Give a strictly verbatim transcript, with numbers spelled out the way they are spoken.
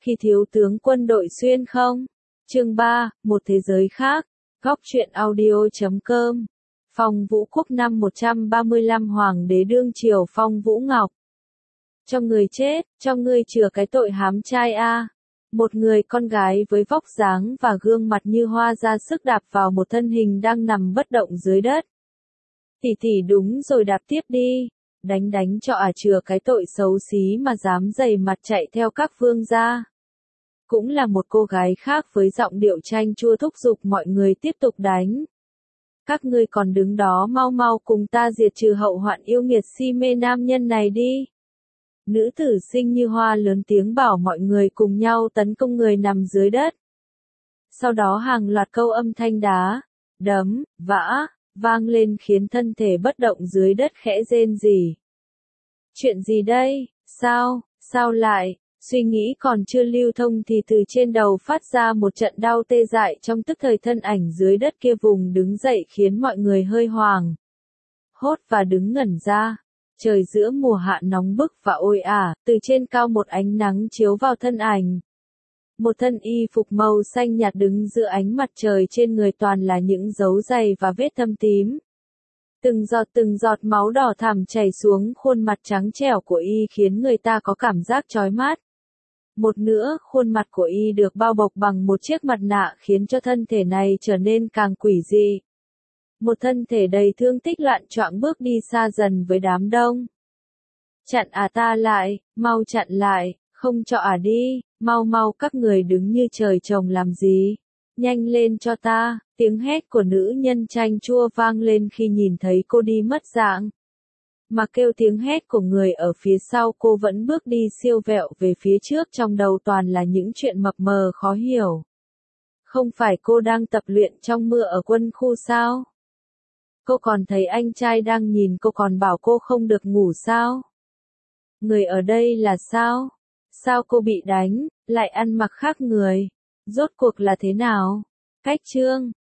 khi thiếu tướng quân đội xuyên không? Chương ba, một thế giới khác. Góc truyện audio chấm com. Phong Vũ Quốc năm một trăm ba mươi lăm Hoàng đế đương triều Phong Vũ Ngọc. Cho người chết, cho ngươi chừa cái tội hám trai a. Một người con gái với vóc dáng và gương mặt như hoa ra sức đạp vào một thân hình đang nằm bất động dưới đất. Tỷ tỷ đúng rồi, đạp tiếp đi. Đánh đánh cho à chừa cái tội xấu xí mà dám dày mặt chạy theo các vương gia. Cũng là một cô gái khác với giọng điệu chanh chua thúc giục mọi người tiếp tục đánh. Các ngươi còn đứng đó, mau mau cùng ta diệt trừ hậu hoạn yêu nghiệt si mê nam nhân này đi. Nữ tử xinh như hoa lớn tiếng bảo mọi người cùng nhau tấn công người nằm dưới đất. Sau đó hàng loạt câu âm thanh đá, đấm, vã, vang lên khiến thân thể bất động dưới đất khẽ rên rỉ. Chuyện gì đây? Sao? Sao lại? Suy nghĩ còn chưa lưu thông thì từ trên đầu phát ra một trận đau tê dại, trong tức thời thân ảnh dưới đất kia vùng đứng dậy khiến mọi người hơi hoảng hốt và đứng ngẩn ra. Trời giữa mùa hạ nóng bức và oi ả, từ trên cao một ánh nắng chiếu vào thân ảnh. Một thân y phục màu xanh nhạt đứng giữa ánh mặt trời, trên người toàn là những dấu giày và vết thâm tím. Từng giọt từng giọt máu đỏ thẳm chảy xuống khuôn mặt trắng trẻo của y khiến người ta có cảm giác chói mắt. Một nữa, khuôn mặt của y được bao bọc bằng một chiếc mặt nạ khiến cho thân thể này trở nên càng quỷ dị. Một thân thể đầy thương tích loạn choạng bước đi xa dần với đám đông. Chặn à ta lại, mau chặn lại, không cho à đi, mau mau các người đứng như trời trồng làm gì. Nhanh lên cho ta, tiếng hét của nữ nhân chanh chua vang lên khi nhìn thấy cô đi mất dạng. Mà kêu tiếng hét của người ở phía sau cô vẫn bước đi siêu vẹo về phía trước, trong đầu toàn là những chuyện mập mờ khó hiểu. Không phải cô đang tập luyện trong mưa ở quân khu sao? Cô còn thấy anh trai đang nhìn cô còn bảo cô không được ngủ sao? Người ở đây là sao? Sao cô bị đánh, lại ăn mặc khác người? Rốt cuộc là thế nào? Cách chương